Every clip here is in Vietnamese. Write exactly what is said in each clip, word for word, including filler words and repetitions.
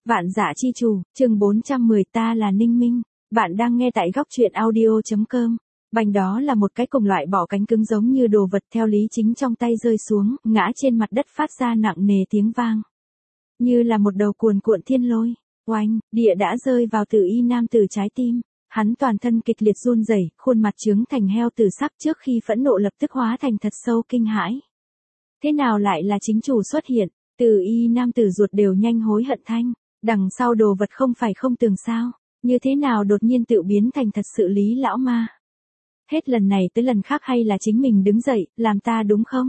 Vạn Dã Chi Chủ, chương bốn trăm mười ta là Ninh Minh. Bạn đang nghe tại góc truyện audio chấm com. Bành đó là một cái cùng loại bỏ cánh cứng giống như đồ vật theo Lý Chính trong tay rơi xuống, ngã trên mặt đất phát ra nặng nề tiếng vang. Như là một đầu cuồn cuộn thiên lôi, oanh, địa đã rơi vào Tử Y nam tử trái tim. Hắn toàn thân kịch liệt run rẩy, khuôn mặt trướng thành heo tử sắc trước khi phẫn nộ lập tức hóa thành thật sâu kinh hãi. Thế nào lại là chính chủ xuất hiện? Tử Y nam tử ruột đều nhanh hối hận thanh. Đằng sau đồ vật không phải không tường sao, như thế nào đột nhiên tự biến thành thật sự Lý lão ma. Hết lần này tới lần khác hay là chính mình đứng dậy, làm ta đúng không?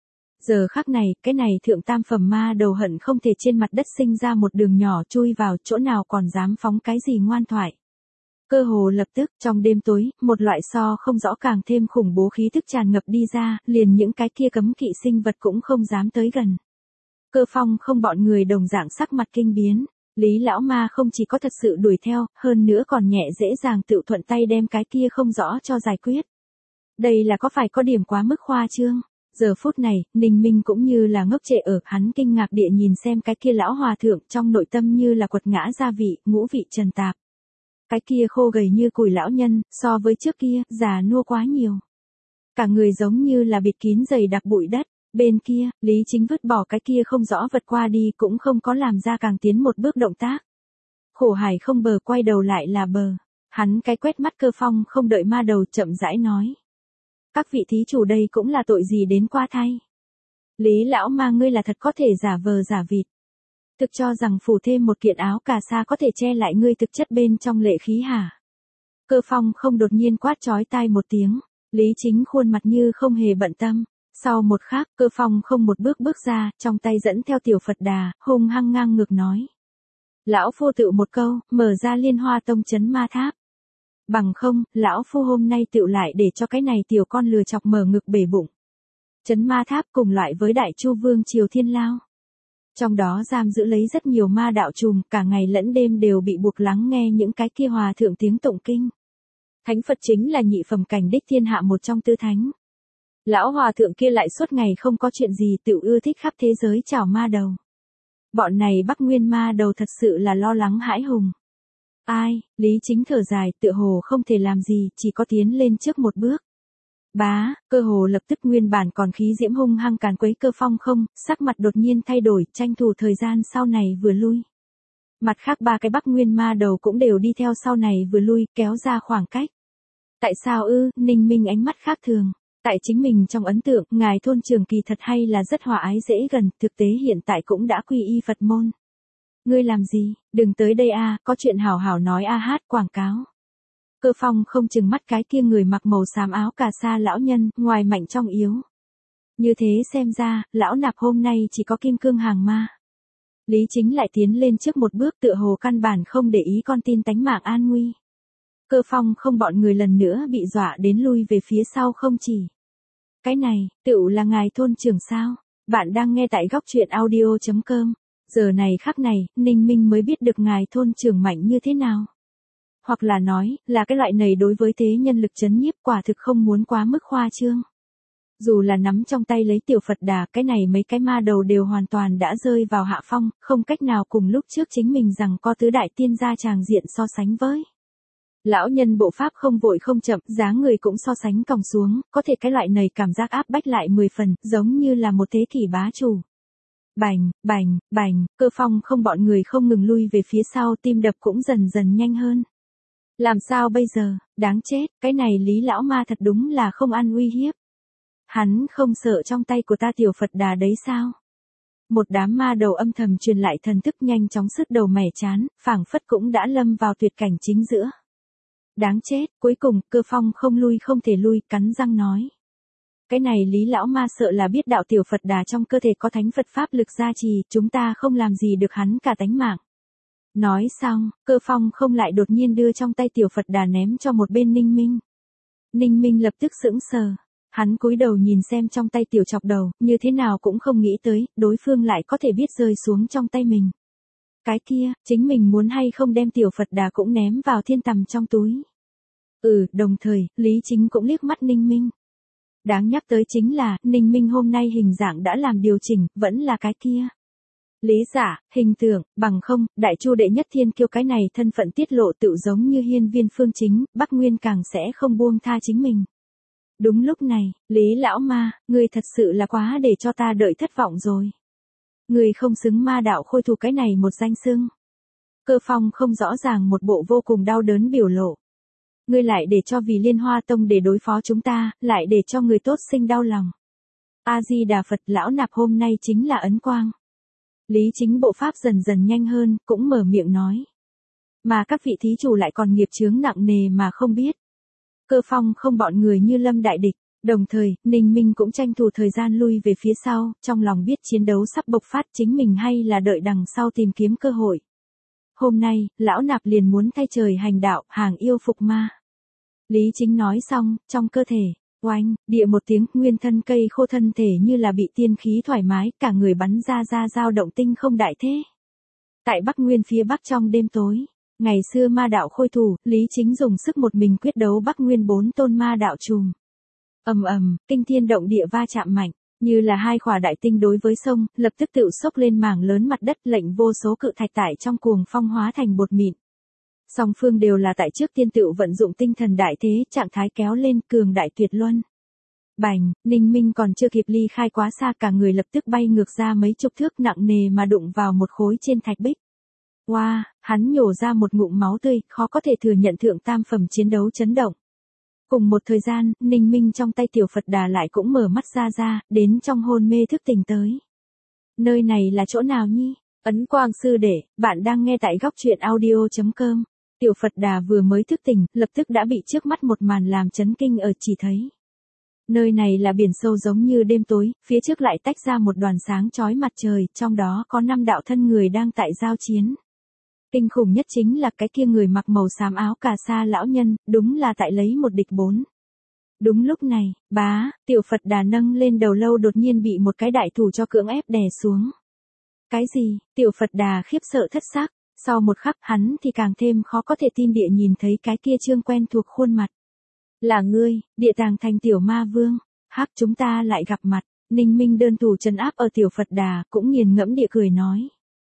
Giờ khắc này, cái này thượng tam phẩm ma đầu hận không thể trên mặt đất sinh ra một đường nhỏ chui vào chỗ nào còn dám phóng cái gì ngoan thoại. Cơ hồ lập tức, trong đêm tối, một loại so không rõ càng thêm khủng bố khí thức tràn ngập đi ra, liền những cái kia cấm kỵ sinh vật cũng không dám tới gần. Cơ Phong không bọn người đồng dạng sắc mặt kinh biến. Lý lão ma không chỉ có thật sự đuổi theo, hơn nữa còn nhẹ dễ dàng tự thuận tay đem cái kia không rõ cho giải quyết. Đây là có phải có điểm quá mức khoa trương. Giờ phút này, Ninh Minh cũng như là ngốc trệ ở, hắn kinh ngạc địa nhìn xem cái kia lão hòa thượng trong nội tâm như là quật ngã gia vị, ngũ vị trần tạp. Cái kia khô gầy như củi lão nhân, so với trước kia, già nua quá nhiều. Cả người giống như là bịt kín dày đặc bụi đất. Bên kia, Lý Chính vứt bỏ cái kia không rõ vật qua đi cũng không có làm ra càng tiến một bước động tác. Khổ hải không bờ quay đầu lại là bờ. Hắn cái quét mắt Cơ Phong không đợi ma đầu chậm rãi nói. Các vị thí chủ đây cũng là tội gì đến qua thay. Lý lão ma ngươi là thật có thể giả vờ giả vịt. Thực cho rằng phủ thêm một kiện áo cà sa có thể che lại ngươi thực chất bên trong lệ khí hả? Cơ Phong không đột nhiên quát chói tai một tiếng. Lý Chính khuôn mặt như không hề bận tâm. Sau một khắc, Cơ Phong không một bước bước ra, trong tay dẫn theo tiểu Phật Đà, hung hăng ngang ngược nói. Lão phu tự một câu, mở ra Liên Hoa Tông trấn ma tháp. Bằng không, lão phu hôm nay tự lại để cho cái này tiểu con lừa chọc mở ngực bể bụng. Trấn ma tháp cùng loại với Đại Chu Vương Triều Thiên Lao. Trong đó giam giữ lấy rất nhiều ma đạo trùm, cả ngày lẫn đêm đều bị buộc lắng nghe những cái kia hòa thượng tiếng tụng kinh. Thánh Phật chính là nhị phẩm cảnh đích thiên hạ một trong tư thánh. Lão hòa thượng kia lại suốt ngày không có chuyện gì tự ưa thích khắp thế giới chảo ma đầu. Bọn này Bắc Nguyên ma đầu thật sự là lo lắng hãi hùng. Ai, Lý Chính thở dài tựa hồ không thể làm gì, chỉ có tiến lên trước một bước. Bá, Cơ hồ lập tức nguyên bản còn khí diễm hung hăng càn quấy Cơ Phong không, sắc mặt đột nhiên thay đổi, tranh thủ thời gian sau này vừa lui. Mặt khác ba cái Bắc Nguyên ma đầu cũng đều đi theo sau này vừa lui, kéo ra khoảng cách. Tại sao ư, Ninh Minh ánh mắt khác thường. Tại chính mình trong ấn tượng, ngài thôn trưởng kỳ thật hay là rất hòa ái dễ gần, thực tế hiện tại cũng đã quy y Phật môn. Ngươi làm gì, đừng tới đây a, có chuyện hảo hảo nói a hát quảng cáo. Cơ Phong không chừng mắt cái kia người mặc màu xám áo cà sa lão nhân, ngoài mạnh trong yếu. Như thế xem ra, lão nạp hôm nay chỉ có kim cương hàng ma. Lý Chính lại tiến lên trước một bước tựa hồ căn bản không để ý con tin tánh mạng an nguy. Cơ Phong không bọn người lần nữa bị dọa đến lui về phía sau không chỉ. Cái này, tựu là ngài thôn trưởng sao? Bạn đang nghe tại góc truyện audio chấm com. Giờ này khắc này, Ninh Minh mới biết được ngài thôn trưởng mạnh như thế nào. Hoặc là nói, là cái loại này đối với thế nhân lực chấn nhiếp quả thực không muốn quá mức khoa trương. Dù là nắm trong tay lấy tiểu Phật Đà, cái này mấy cái ma đầu đều hoàn toàn đã rơi vào hạ phong, không cách nào cùng lúc trước chính mình rằng có tứ đại tiên gia tràng diện so sánh với. Lão nhân bộ pháp không vội không chậm, dáng người cũng so sánh còng xuống, có thể cái loại này cảm giác áp bách lại mười phần, giống như là một thế kỷ bá chủ. Bành, bành, bành, Cơ Phong không bọn người không ngừng lui về phía sau, tim đập cũng dần dần nhanh hơn. Làm sao bây giờ, đáng chết, cái này Lý lão ma thật đúng là không ăn uy hiếp. Hắn không sợ trong tay của ta tiểu Phật Đà đấy sao? Một đám ma đầu âm thầm truyền lại thần thức nhanh chóng sứt đầu mẻ chán, phảng phất cũng đã lâm vào tuyệt cảnh chính giữa. Đáng chết, cuối cùng, Cơ Phong không lui không thể lui, cắn răng nói. Cái này Lý lão ma sợ là biết đạo tiểu Phật Đà trong cơ thể có thánh Phật pháp lực gia trì, chúng ta không làm gì được hắn cả tánh mạng. Nói xong, Cơ Phong không lại đột nhiên đưa trong tay tiểu Phật Đà ném cho một bên Ninh Minh. Ninh Minh lập tức sững sờ. Hắn cúi đầu nhìn xem trong tay tiểu chọc đầu, như thế nào cũng không nghĩ tới, đối phương lại có thể biết rơi xuống trong tay mình. Cái kia, chính mình muốn hay không đem tiểu Phật Đà cũng ném vào thiên tầm trong túi. Ừ, đồng thời, Lý Chính cũng liếc mắt Ninh Minh. Đáng nhắc tới chính là, Ninh Minh hôm nay hình dạng đã làm điều chỉnh, vẫn là cái kia. Lý giả, hình tượng, bằng không, đại chu đệ nhất thiên kiêu cái này thân phận tiết lộ tự giống như hiên viên phương chính, Bắc Nguyên càng sẽ không buông tha chính mình. Đúng lúc này, Lý lão ma, ngươi thật sự là quá để cho ta đợi thất vọng rồi. Ngươi không xứng ma đạo khôi thủ cái này một danh xưng. Cơ Phong không rõ ràng một bộ vô cùng đau đớn biểu lộ. Ngươi lại để cho vì Liên Hoa Tông để đối phó chúng ta, lại để cho người tốt sinh đau lòng. A-di-đà Phật, lão nạp hôm nay chính là ấn quang. Lý Chính bộ pháp dần dần nhanh hơn, cũng mở miệng nói. Mà các vị thí chủ lại còn nghiệp chướng nặng nề mà không biết. Cơ Phong không bọn người như lâm đại địch, đồng thời, Ninh Minh cũng tranh thủ thời gian lui về phía sau, trong lòng biết chiến đấu sắp bộc phát chính mình hay là đợi đằng sau tìm kiếm cơ hội. Hôm nay, lão nạp liền muốn thay trời hành đạo, hàng yêu phục ma. Lý Chính nói xong, trong cơ thể, oanh, địa một tiếng, nguyên thân cây khô thân thể như là bị tiên khí thoải mái, cả người bắn ra ra dao động tinh không đại thế. Tại Bắc Nguyên phía Bắc trong đêm tối, ngày xưa ma đạo khôi thủ, Lý Chính dùng sức một mình quyết đấu Bắc Nguyên bốn tôn ma đạo trùm. Ầm ầm, kinh thiên động địa va chạm mạnh, như là hai khỏa đại tinh đối với sông, lập tức tự sốc lên mảng lớn mặt đất, lệnh vô số cự thạch tải trong cuồng phong hóa thành bột mịn. Song phương đều là tại trước tiên tự vận dụng tinh thần đại thế, trạng thái kéo lên, cường đại tuyệt luân. Bành, Ninh Minh còn chưa kịp ly khai quá xa, cả người lập tức bay ngược ra mấy chục thước, nặng nề mà đụng vào một khối trên thạch bích. Wow, hắn nhổ ra một ngụm máu tươi, khó có thể thừa nhận thượng tam phẩm chiến đấu chấn động. Cùng một thời gian, Ninh Minh trong tay tiểu Phật Đà lại cũng mở mắt ra ra, đến trong hôn mê thức tỉnh tới. Nơi này là chỗ nào nhi? Ấn Quang sư đệ, bạn đang nghe tại góc truyện audio chấm com. Tiểu Phật Đà vừa mới thức tỉnh, lập tức đã bị trước mắt một màn làm chấn kinh ở chỉ thấy. Nơi này là biển sâu giống như đêm tối, phía trước lại tách ra một đoàn sáng chói mặt trời, trong đó có năm đạo thân người đang tại giao chiến. Kinh khủng nhất chính là cái kia người mặc màu xám áo cà sa lão nhân, đúng là tại lấy một địch bốn. Đúng lúc này, bá, tiểu Phật Đà nâng lên đầu lâu đột nhiên bị một cái đại thủ cho cưỡng ép đè xuống. Cái gì? Tiểu Phật Đà khiếp sợ thất sắc, sau một khắc hắn thì càng thêm khó có thể tin địa nhìn thấy cái kia trương quen thuộc khuôn mặt. Là ngươi, Địa Tàng Thành tiểu ma vương, hắc chúng ta lại gặp mặt. Ninh Minh đơn thủ trấn áp ở tiểu Phật Đà, cũng nghiền ngẫm địa cười nói.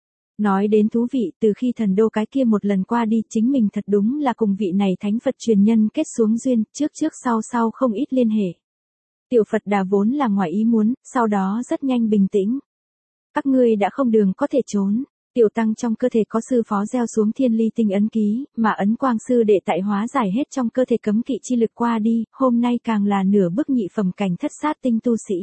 Nói đến thú vị, từ khi thần đô cái kia một lần qua đi, chính mình thật đúng là cùng vị này thánh Phật truyền nhân kết xuống duyên, trước trước sau sau không ít liên hệ. Tiểu Phật Đà vốn là ngoài ý muốn, sau đó rất nhanh bình tĩnh. Các ngươi đã không đường có thể trốn. Tiểu tăng trong cơ thể có sư phó gieo xuống thiên ly tinh ấn ký, mà ấn quang sư đệ tại hóa giải hết trong cơ thể cấm kỵ chi lực qua đi, hôm nay càng là nửa bước nhị phẩm cảnh thất sát tinh tu sĩ.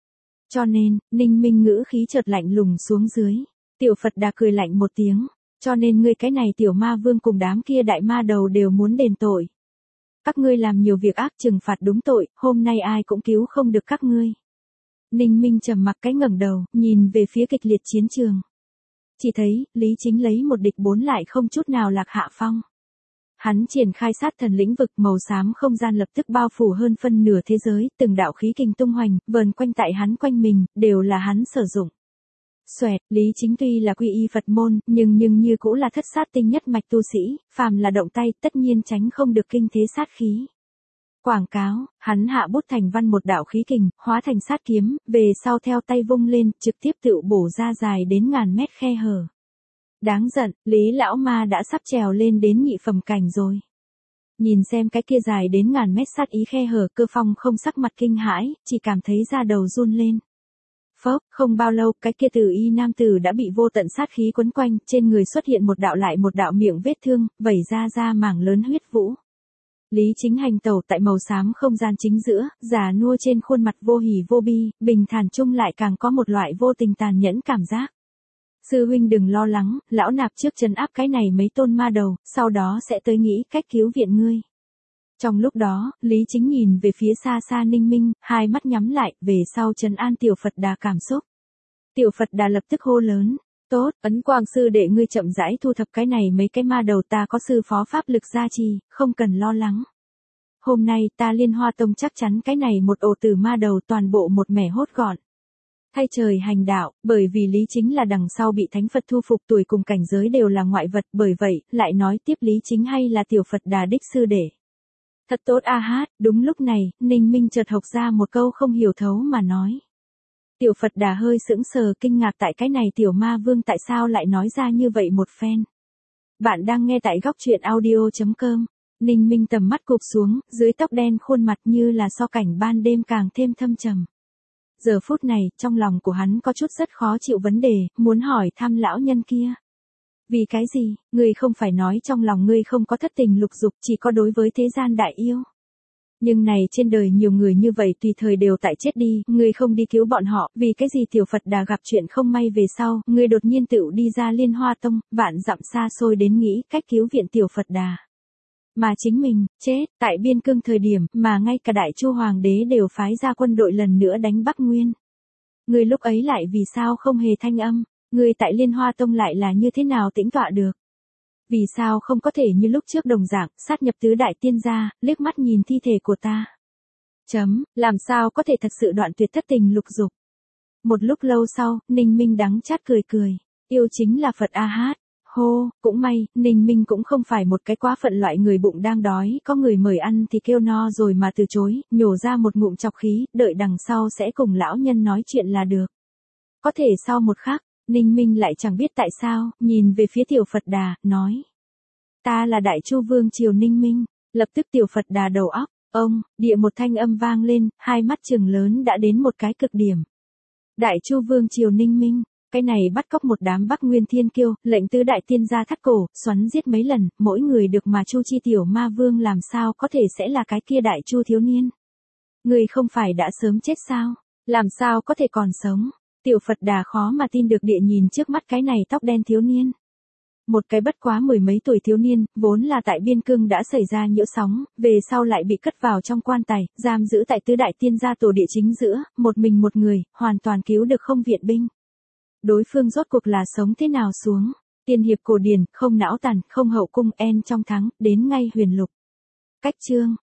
Cho nên, Ninh Minh ngữ khí chợt lạnh lùng xuống dưới. Tiểu Phật Đà cười lạnh một tiếng, cho nên ngươi cái này tiểu ma vương cùng đám kia đại ma đầu đều muốn đền tội. Các ngươi làm nhiều việc ác trừng phạt đúng tội, hôm nay ai cũng cứu không được các ngươi. Ninh Minh trầm mặc cái ngẩng đầu, nhìn về phía kịch liệt chiến trường. Chỉ thấy, Lý Chính lấy một địch bốn lại không chút nào lạc hạ phong. Hắn triển khai sát thần lĩnh vực, màu xám không gian lập tức bao phủ hơn phân nửa thế giới, từng đạo khí kình tung hoành, vờn quanh tại hắn quanh mình, đều là hắn sử dụng. Xoẹt, Lý Chính tuy là quy y Phật môn, nhưng nhưng như cũng là thất sát tinh nhất mạch tu sĩ, phàm là động tay, tất nhiên tránh không được kinh thế sát khí. Quảng cáo, hắn hạ bút thành văn một đạo khí kình, hóa thành sát kiếm, về sau theo tay vung lên, trực tiếp tự bổ ra dài đến ngàn mét khe hở. Đáng giận, Lý lão ma đã sắp trèo lên đến nhị phẩm cảnh rồi. Nhìn xem cái kia dài đến ngàn mét sát ý khe hở, Cơ Phong không sắc mặt kinh hãi, chỉ cảm thấy da đầu run lên. Phốc, không bao lâu, cái kia tử y nam tử đã bị vô tận sát khí quấn quanh, trên người xuất hiện một đạo lại một đạo miệng vết thương, vẩy ra ra mảng lớn huyết vũ. Lý Chính hành tẩu tại màu xám không gian chính giữa, già nua trên khuôn mặt vô hỉ vô bi, bình thản chung lại càng có một loại vô tình tàn nhẫn cảm giác. Sư huynh đừng lo lắng, lão nạp trước trấn áp cái này mấy tôn ma đầu, sau đó sẽ tới nghĩ cách cứu viện ngươi. Trong lúc đó, Lý Chính nhìn về phía xa xa Ninh Minh, hai mắt nhắm lại, về sau trấn an tiểu Phật Đà cảm xúc. Tiểu Phật Đà lập tức hô lớn, tốt, Ấn Quang sư đệ ngươi chậm rãi thu thập cái này mấy cái ma đầu, ta có sư phó pháp lực gia trì, không cần lo lắng. Hôm nay ta Liên Hoa Tông chắc chắn cái này một ổ tử ma đầu toàn bộ một mẻ hốt gọn. Thay trời hành đạo, bởi vì Lý Chính là đằng sau bị Thánh Phật thu phục, tuổi cùng cảnh giới đều là ngoại vật, bởi vậy, lại nói tiếp Lý Chính hay là tiểu Phật Đà đích sư đệ. Thật tốt a hát, đúng lúc này, Ninh Minh chợt học ra một câu không hiểu thấu mà nói. Tiểu Phật Đà hơi sững sờ kinh ngạc tại cái này tiểu ma vương tại sao lại nói ra như vậy một phen. Bạn đang nghe tại góc truyện audio.com. Ninh Minh tầm mắt cụp xuống, dưới tóc đen khuôn mặt như là so cảnh ban đêm càng thêm thâm trầm. Giờ phút này, trong lòng của hắn có chút rất khó chịu vấn đề, muốn hỏi thăm lão nhân kia. Vì cái gì, ngươi không phải nói trong lòng ngươi không có thất tình lục dục, chỉ có đối với thế gian đại yêu. Nhưng này trên đời nhiều người như vậy tùy thời đều tại chết đi, ngươi không đi cứu bọn họ, vì cái gì Tiểu Phật Đà gặp chuyện không may về sau, ngươi đột nhiên tựu đi ra Liên Hoa Tông, vạn dặm xa xôi đến nghĩ cách cứu viện Tiểu Phật Đà. Mà chính mình, chết, tại biên cương thời điểm, mà ngay cả Đại Chu Hoàng đế đều phái ra quân đội lần nữa đánh Bắc Nguyên. Ngươi lúc ấy lại vì sao không hề thanh âm, ngươi tại Liên Hoa Tông lại là như thế nào tĩnh tọa được? Vì sao không có thể như lúc trước đồng dạng, sát nhập tứ đại tiên gia, liếc mắt nhìn thi thể của ta? Chấm, làm sao có thể thật sự đoạn tuyệt thất tình lục dục? Một lúc lâu sau, Ninh Minh đắng chát cười cười, yêu chính là Phật A Hát. Hô, cũng may, Ninh Minh cũng không phải một cái quá phận loại người bụng đang đói, có người mời ăn thì kêu no rồi mà từ chối, nhổ ra một ngụm chọc khí, đợi đằng sau sẽ cùng lão nhân nói chuyện là được. Có thể sau một khắc, Ninh Minh lại chẳng biết tại sao, nhìn về phía Tiểu Phật Đà, nói. Ta là Đại Chu Vương Triều Ninh Minh, lập tức Tiểu Phật Đà đầu óc, ông, địa một thanh âm vang lên, hai mắt trừng lớn đã đến một cái cực điểm. Đại Chu Vương Triều Ninh Minh. Cái này bắt cóc một đám Bắc Nguyên thiên kiêu, lệnh tứ đại tiên gia thắt cổ, xoắn giết mấy lần, mỗi người được mà Chu chi tiểu ma vương làm sao có thể sẽ là cái kia Đại Chu thiếu niên. Người không phải đã sớm chết sao, làm sao có thể còn sống. Tiểu Phật Đà khó mà tin được địa nhìn trước mắt cái này tóc đen thiếu niên. Một cái bất quá mười mấy tuổi thiếu niên, vốn là tại biên cương đã xảy ra nhiễu sóng, về sau lại bị cất vào trong quan tài, giam giữ tại tứ đại tiên gia tổ địa chính giữa, một mình một người, hoàn toàn cứu được không viện binh. Đối phương rốt cuộc là sống thế nào xuống, tiên hiệp cổ điển, không não tàn, không hậu cung en trong thắng, đến ngay huyền lục. Cách chương,